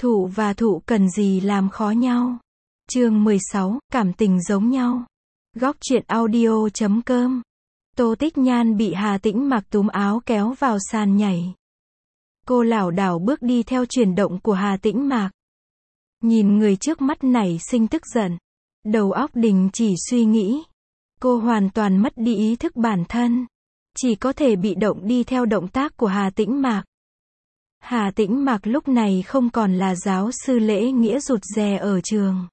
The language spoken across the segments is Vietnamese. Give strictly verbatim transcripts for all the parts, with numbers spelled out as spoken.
Thụ và thụ cần gì làm khó nhau. Chương mười sáu, cảm tình giống nhau. Góc truyện audio chấm com. Tô Tích Nhan bị Hà Tĩnh Mạc túm áo kéo vào sàn nhảy. Cô lảo đảo bước đi theo chuyển động của Hà Tĩnh Mạc. Nhìn người trước mắt nảy sinh tức giận. Đầu óc đình chỉ suy nghĩ. Cô hoàn toàn mất đi ý thức bản thân. Chỉ có thể bị động đi theo động tác của Hà Tĩnh Mạc. Hà Tĩnh Mạc lúc này không còn là giáo sư lễ nghĩa rụt rè ở trường.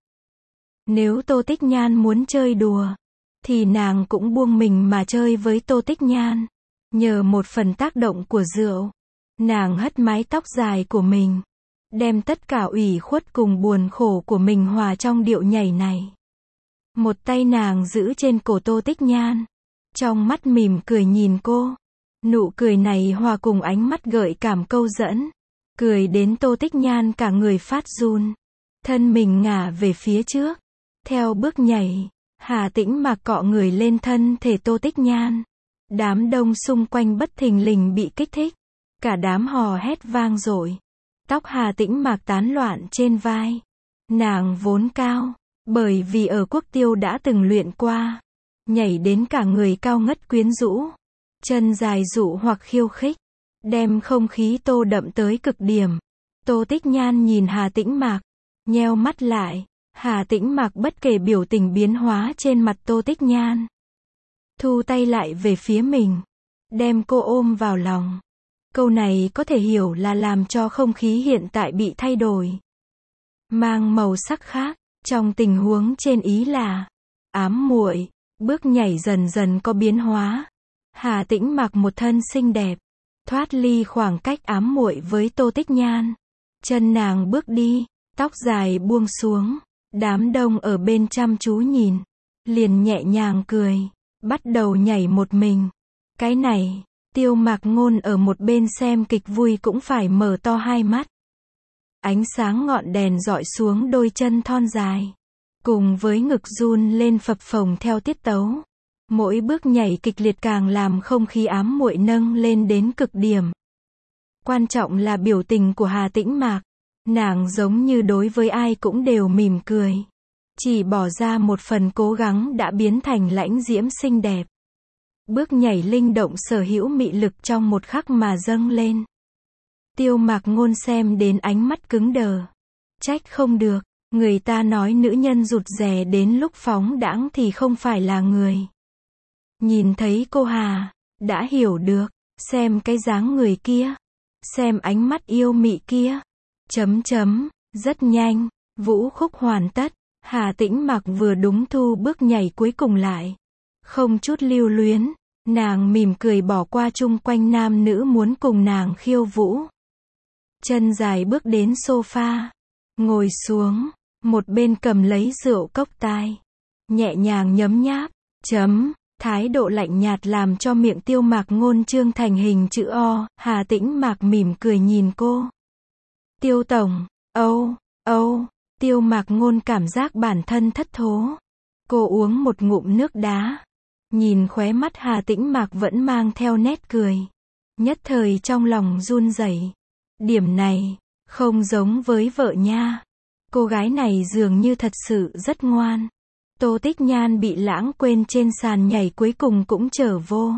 Nếu Tô Tích Nhan muốn chơi đùa, thì nàng cũng buông mình mà chơi với Tô Tích Nhan. Nhờ một phần tác động của rượu, nàng hất mái tóc dài của mình, đem tất cả ủy khuất cùng buồn khổ của mình hòa trong điệu nhảy này. Một tay nàng giữ trên cổ Tô Tích Nhan, trong mắt mỉm cười nhìn cô. Nụ cười này hòa cùng ánh mắt gợi cảm câu dẫn, cười đến Tô Tích Nhan cả người phát run, thân mình ngả về phía trước. Theo bước nhảy, Hà Tĩnh Mạc cọ người lên thân thể Tô Tích Nhan. Đám đông xung quanh bất thình lình bị kích thích, cả đám hò hét vang dội. Tóc Hà Tĩnh Mạc tán loạn trên vai. Nàng vốn cao, bởi vì ở Quốc Tiêu đã từng luyện qua, nhảy đến cả người cao ngất quyến rũ. Chân dài dụ hoặc khiêu khích, đem không khí tô đậm tới cực điểm. Tô Tích Nhan nhìn Hà Tĩnh Mạc, nheo mắt lại. Hà Tĩnh Mạc bất kể biểu tình biến hóa trên mặt Tô Tích Nhan, thu tay lại về phía mình, đem cô ôm vào lòng. Câu này có thể hiểu là làm cho không khí hiện tại bị thay đổi, mang màu sắc khác. Trong tình huống trên ý là ám muội, bước nhảy dần dần có biến hóa. Hà Tĩnh Mạc một thân xinh đẹp, thoát ly khoảng cách ám muội với Tô Tích Nhan. Chân nàng bước đi, tóc dài buông xuống, đám đông ở bên chăm chú nhìn, liền nhẹ nhàng cười, bắt đầu nhảy một mình. Cái này, Tiêu Mạc Ngôn ở một bên xem kịch vui cũng phải mở to hai mắt. Ánh sáng ngọn đèn dọi xuống đôi chân thon dài, cùng với ngực run lên phập phồng theo tiết tấu. Mỗi bước nhảy kịch liệt càng làm không khí ám muội nâng lên đến cực điểm. Quan trọng là biểu tình của Hà Tĩnh Mạc. Nàng giống như đối với ai cũng đều mỉm cười. Chỉ bỏ ra một phần cố gắng đã biến thành lãnh diễm xinh đẹp. Bước nhảy linh động sở hữu mị lực trong một khắc mà dâng lên. Tiêu Mạc Ngôn xem đến ánh mắt cứng đờ. Trách không được, người ta nói nữ nhân rụt rè đến lúc phóng đãng thì không phải là người. Nhìn thấy cô Hà, đã hiểu được, xem cái dáng người kia, xem ánh mắt yêu mị kia. Chấm chấm, rất nhanh, vũ khúc hoàn tất, Hà Tĩnh Mạc vừa đúng thu bước nhảy cuối cùng lại. Không chút lưu luyến, nàng mỉm cười bỏ qua chung quanh nam nữ muốn cùng nàng khiêu vũ. Chân dài bước đến sofa, ngồi xuống, một bên cầm lấy rượu cốc tai, nhẹ nhàng nhấm nháp, chấm. Thái độ lạnh nhạt làm cho miệng Tiêu Mạc Ngôn trương thành hình chữ O. Hà Tĩnh Mạc mỉm cười nhìn cô. Tiêu tổng, âu, âu, Tiêu Mạc Ngôn cảm giác bản thân thất thố. Cô uống một ngụm nước đá. Nhìn khóe mắt Hà Tĩnh Mạc vẫn mang theo nét cười. Nhất thời trong lòng run rẩy. Điểm này, không giống với vợ nha. Cô gái này dường như thật sự rất ngoan. Tô Tích Nhan bị lãng quên trên sàn nhảy cuối cùng cũng trở vô.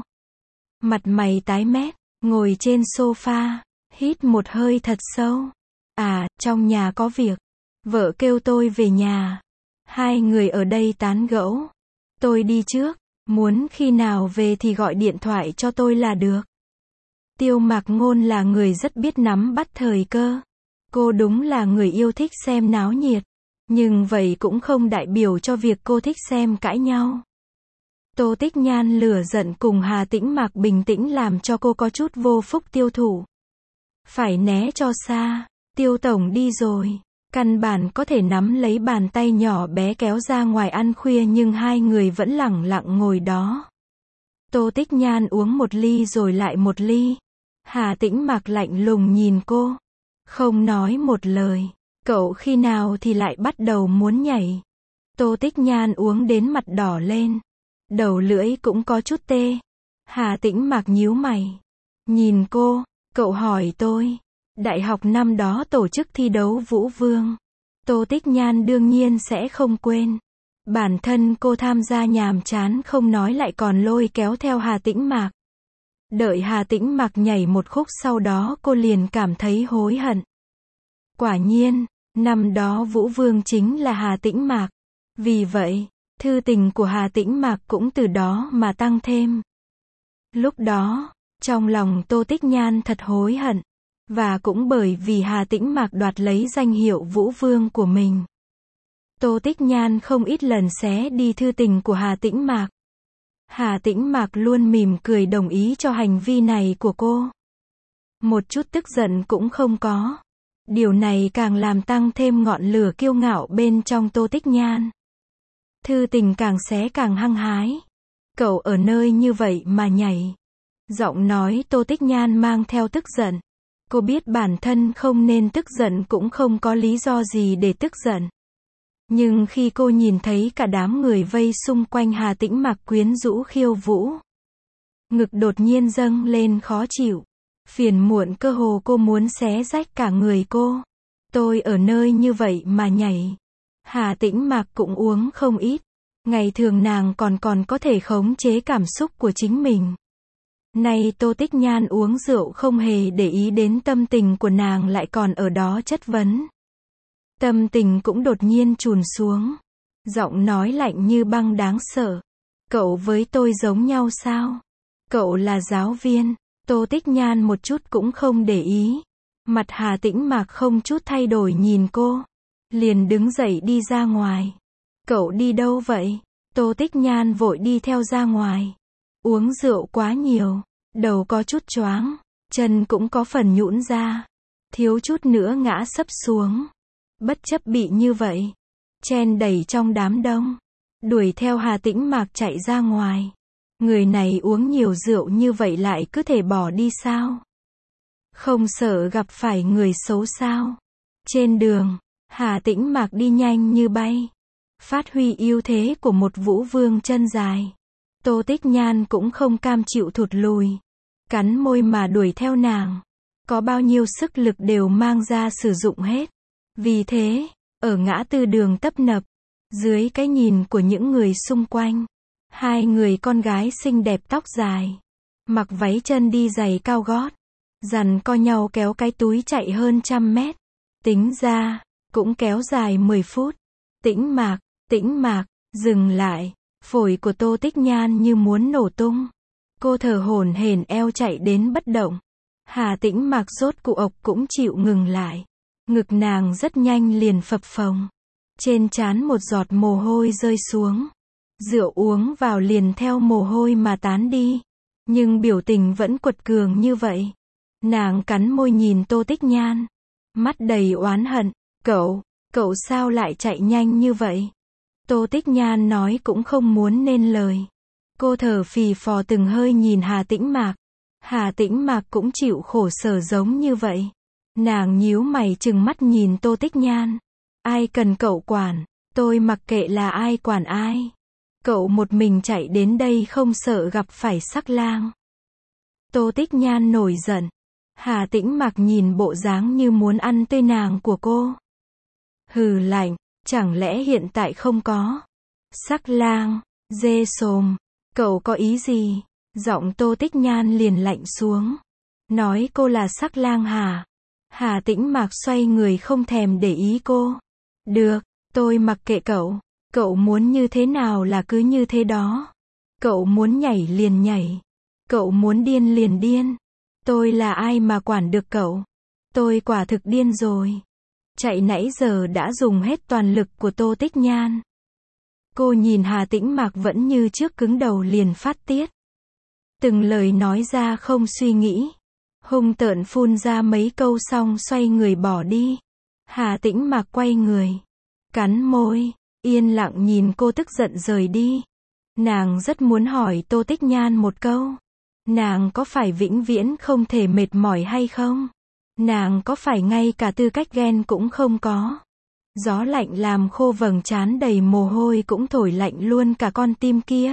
Mặt mày tái mét, ngồi trên sofa, hít một hơi thật sâu. À, trong nhà có việc. Vợ kêu tôi về nhà. Hai người ở đây tán gẫu. Tôi đi trước, muốn khi nào về thì gọi điện thoại cho tôi là được. Tiêu Mạc Ngôn là người rất biết nắm bắt thời cơ. Cô đúng là người yêu thích xem náo nhiệt. Nhưng vậy cũng không đại biểu cho việc cô thích xem cãi nhau. Tô Tích Nhan lửa giận cùng Hà Tĩnh Mạc bình tĩnh làm cho cô có chút vô phúc tiêu thụ. Phải né cho xa, Tiêu tổng đi rồi. Căn bản có thể nắm lấy bàn tay nhỏ bé kéo ra ngoài ăn khuya nhưng hai người vẫn lẳng lặng ngồi đó. Tô Tích Nhan uống một ly rồi lại một ly. Hà Tĩnh Mạc lạnh lùng nhìn cô, không nói một lời. Cậu khi nào thì lại bắt đầu muốn nhảy. Tô Tích Nhan uống đến mặt đỏ lên. Đầu lưỡi cũng có chút tê. Hà Tĩnh Mạc nhíu mày. Nhìn cô, cậu hỏi tôi. Đại học năm đó tổ chức thi đấu Vũ Vương. Tô Tích Nhan đương nhiên sẽ không quên. Bản thân cô tham gia nhàm chán không nói lại còn lôi kéo theo Hà Tĩnh Mạc. Đợi Hà Tĩnh Mạc nhảy một khúc sau đó cô liền cảm thấy hối hận. Quả nhiên, năm đó Vũ Vương chính là Hà Tĩnh Mạc. Vì vậy, thư tình của Hà Tĩnh Mạc cũng từ đó mà tăng thêm. Lúc đó, trong lòng Tô Tích Nhan thật hối hận. Và cũng bởi vì Hà Tĩnh Mạc đoạt lấy danh hiệu Vũ Vương của mình. Tô Tích Nhan không ít lần xé đi thư tình của Hà Tĩnh Mạc. Hà Tĩnh Mạc luôn mỉm cười đồng ý cho hành vi này của cô. Một chút tức giận cũng không có. Điều này càng làm tăng thêm ngọn lửa kiêu ngạo bên trong Tô Tích Nhan. Thư tình càng xé càng hăng hái. Cậu ở nơi như vậy mà nhảy. Giọng nói Tô Tích Nhan mang theo tức giận. Cô biết bản thân không nên tức giận cũng không có lý do gì để tức giận. Nhưng khi cô nhìn thấy cả đám người vây xung quanh Hà Tĩnh Mạc quyến rũ khiêu vũ, ngực đột nhiên dâng lên khó chịu. Phiền muộn cơ hồ cô muốn xé rách cả người cô. Tôi ở nơi như vậy mà nhảy. Hà Tĩnh Mạc cũng uống không ít. Ngày thường nàng còn còn có thể khống chế cảm xúc của chính mình. Nay Tô Tích Nhan uống rượu không hề để ý đến tâm tình của nàng lại còn ở đó chất vấn. Tâm tình cũng đột nhiên trùn xuống. Giọng nói lạnh như băng đáng sợ. Cậu với tôi giống nhau sao? Cậu là giáo viên. Tô Tích Nhan một chút cũng không để ý. Mặt Hà Tĩnh Mạc không chút thay đổi nhìn cô. Liền đứng dậy đi ra ngoài. Cậu đi đâu vậy? Tô Tích Nhan vội đi theo ra ngoài. Uống rượu quá nhiều. Đầu có chút choáng. Chân cũng có phần nhũn ra. Thiếu chút nữa ngã sấp xuống. Bất chấp bị như vậy. Chen đẩy trong đám đông. Đuổi theo Hà Tĩnh Mạc chạy ra ngoài. Người này uống nhiều rượu như vậy lại cứ thể bỏ đi sao? Không sợ gặp phải người xấu sao? Trên đường, Hà Tĩnh Mạc đi nhanh như bay. Phát huy ưu thế của một Vũ Vương chân dài. Tô Tích Nhan cũng không cam chịu thụt lùi. Cắn môi mà đuổi theo nàng. Có bao nhiêu sức lực đều mang ra sử dụng hết. Vì thế, ở ngã tư đường tấp nập, dưới cái nhìn của những người xung quanh, hai người con gái xinh đẹp tóc dài, mặc váy chân đi giày cao gót, giằng co nhau kéo cái túi chạy hơn trăm mét. Tính ra, cũng kéo dài mười phút. Tĩnh Mạc, Tĩnh Mạc, dừng lại. Phổi của Tô Tích Nhan như muốn nổ tung. Cô thở hổn hển eo chạy đến bất động. Hà Tĩnh Mạc rốt cuộc ộc cũng chịu ngừng lại. Ngực nàng rất nhanh liền phập phồng. Trên trán một giọt mồ hôi rơi xuống. Rượu uống vào liền theo mồ hôi mà tán đi. Nhưng biểu tình vẫn quật cường như vậy. Nàng cắn môi nhìn Tô Tích Nhan. Mắt đầy oán hận. Cậu, cậu sao lại chạy nhanh như vậy? Tô Tích Nhan nói cũng không muốn nên lời. Cô thở phì phò từng hơi nhìn Hà Tĩnh Mạc. Hà Tĩnh Mạc cũng chịu khổ sở giống như vậy. Nàng nhíu mày trừng mắt nhìn Tô Tích Nhan. Ai cần cậu quản, tôi mặc kệ là ai quản ai. Cậu một mình chạy đến đây không sợ gặp phải sắc lang. Tô Tích Nhan nổi giận. Hà Tĩnh Mạc nhìn bộ dáng như muốn ăn tươi nàng của cô. Hừ lạnh, chẳng lẽ hiện tại không có? Sắc lang, dê sồm, cậu có ý gì? Giọng Tô Tích Nhan liền lạnh xuống. Nói cô là sắc lang hả? Hà Tĩnh Mạc xoay người không thèm để ý cô. Được, tôi mặc kệ cậu. Cậu muốn như thế nào là cứ như thế đó. Cậu muốn nhảy liền nhảy. Cậu muốn điên liền điên. Tôi là ai mà quản được cậu? Tôi quả thực điên rồi. Chạy nãy giờ đã dùng hết toàn lực của Tô Tích Nhan. Cô nhìn Hà Tĩnh Mạc vẫn như trước cứng đầu liền phát tiết. Từng lời nói ra không suy nghĩ. Hung tợn phun ra mấy câu xong xoay người bỏ đi. Hà Tĩnh Mạc quay người. Cắn môi. Yên lặng nhìn cô tức giận rời đi. Nàng rất muốn hỏi Tô Tích Nhan một câu. Nàng có phải vĩnh viễn không thể mệt mỏi hay không? Nàng có phải ngay cả tư cách ghen cũng không có? Gió lạnh làm khô vầng trán đầy mồ hôi cũng thổi lạnh luôn cả con tim kia.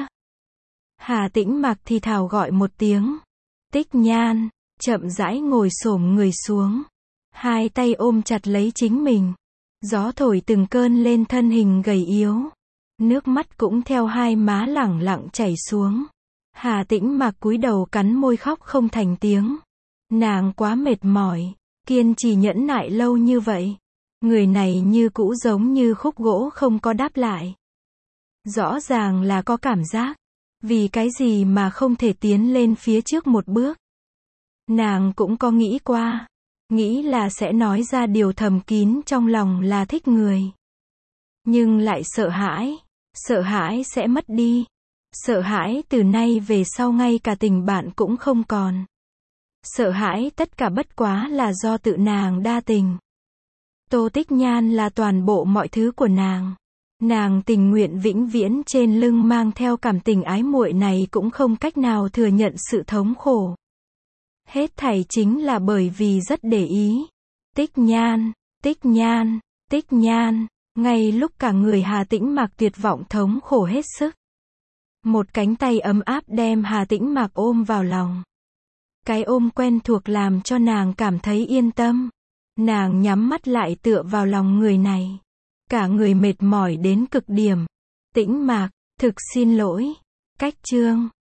Hà Tĩnh Mạc thì thào gọi một tiếng. Tích Nhan, chậm rãi ngồi xổm người xuống. Hai tay ôm chặt lấy chính mình. Gió thổi từng cơn lên thân hình gầy yếu. Nước mắt cũng theo hai má lẳng lặng chảy xuống. Hà Tĩnh Mạc cúi đầu cắn môi khóc không thành tiếng. Nàng quá mệt mỏi, kiên trì nhẫn nại lâu như vậy. Người này như cũ giống như khúc gỗ không có đáp lại. Rõ ràng là có cảm giác. Vì cái gì mà không thể tiến lên phía trước một bước. Nàng cũng có nghĩ qua. Nghĩ là sẽ nói ra điều thầm kín trong lòng là thích người. Nhưng lại sợ hãi. Sợ hãi sẽ mất đi. Sợ hãi từ nay về sau ngay cả tình bạn cũng không còn. Sợ hãi tất cả bất quá là do tự nàng đa tình. Tô Tích Nhan là toàn bộ mọi thứ của nàng. Nàng tình nguyện vĩnh viễn trên lưng mang theo cảm tình ái muội này cũng không cách nào thừa nhận sự thống khổ. Hết thảy chính là bởi vì rất để ý. Tích Nhan, Tích Nhan, Tích Nhan, ngay lúc cả người Hà Tĩnh Mạc tuyệt vọng thống khổ hết sức. Một cánh tay ấm áp đem Hà Tĩnh Mạc ôm vào lòng. Cái ôm quen thuộc làm cho nàng cảm thấy yên tâm. Nàng nhắm mắt lại tựa vào lòng người này. Cả người mệt mỏi đến cực điểm. Tĩnh Mạc, thực xin lỗi. Cách chương